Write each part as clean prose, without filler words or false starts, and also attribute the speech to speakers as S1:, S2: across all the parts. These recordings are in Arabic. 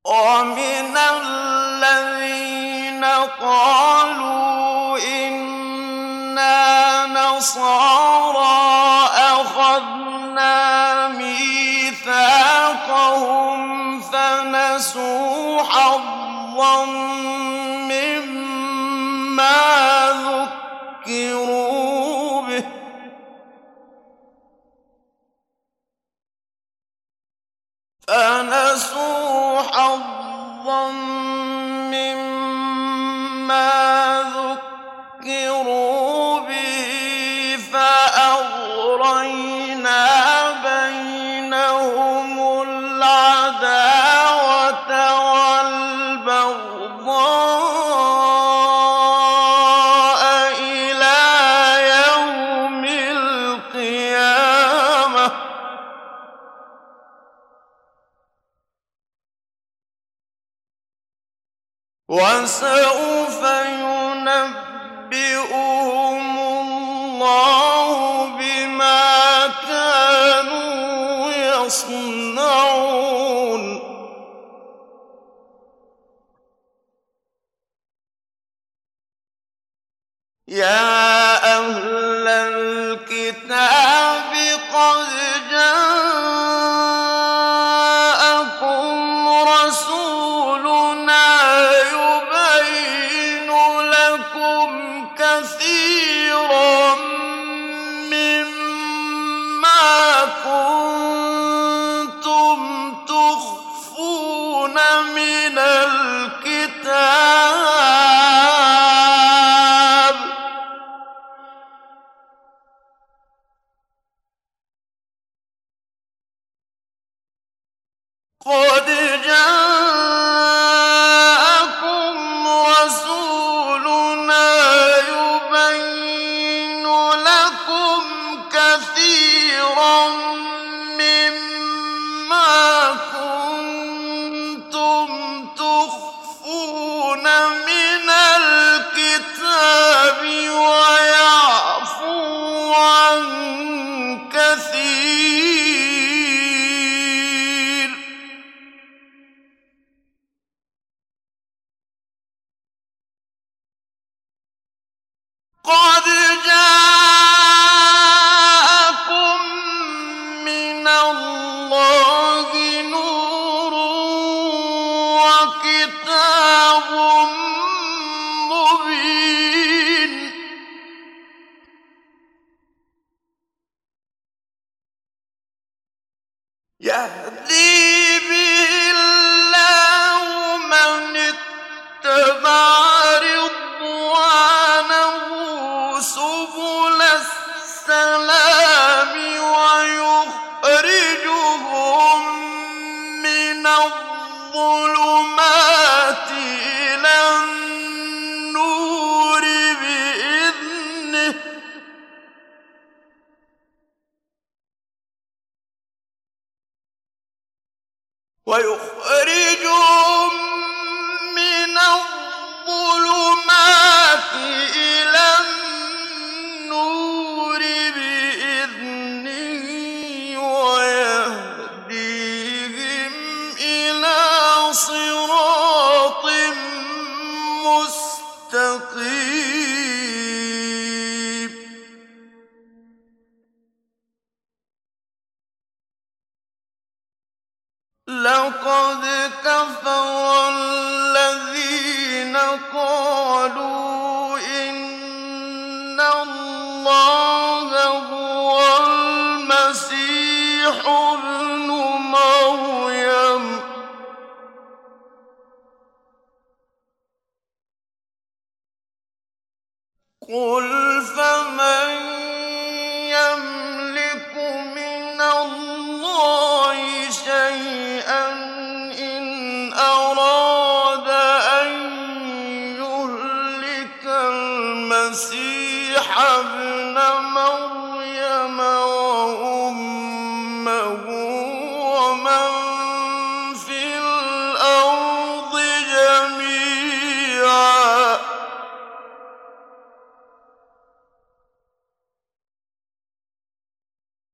S1: ومن الذين قالوا إنا نصارى أخذنا ميثاقهم فنسوا حظا مما ذكروا به فأغرينا بينهم العداوة والبغضاء إلى يوم القيامة وسوف ينبئهم الله بما كانوا يصنعون يا أهل الكتاب قد جاءكم رسولنا يبين لكم كثيرا مما كنتم تخفون من الكتاب قد جاءكم رسولنا يبين لكم كثيرا مما كنتم تخفون من الكتاب ويعفو عن كثير قد جاءكم من الله نور وكتاب مبين يهدي به الله من اتبع رضوانه سبل السلام ويخرجهم من الظلمات إلى النور بإذنه ويخرجهم من الظلمات إلى النور بإذنه ويهديهم إلى صراط مستقيم لقد كفر الذين قالوا إن الله هو المسيح ابن مريم قل فمن يملك من الله شيئا إن أراد أن يهلك المسيح ابن مريم وأمه ومن في الأرض جميعا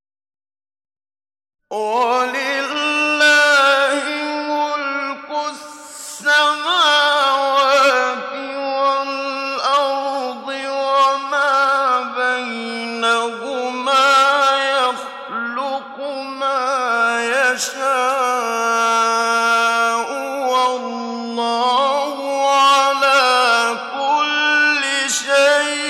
S1: ولله ملك يَشَاءُ ۗ وَاللَّهُ عَلَىٰ كُلِّ شَيْءٍ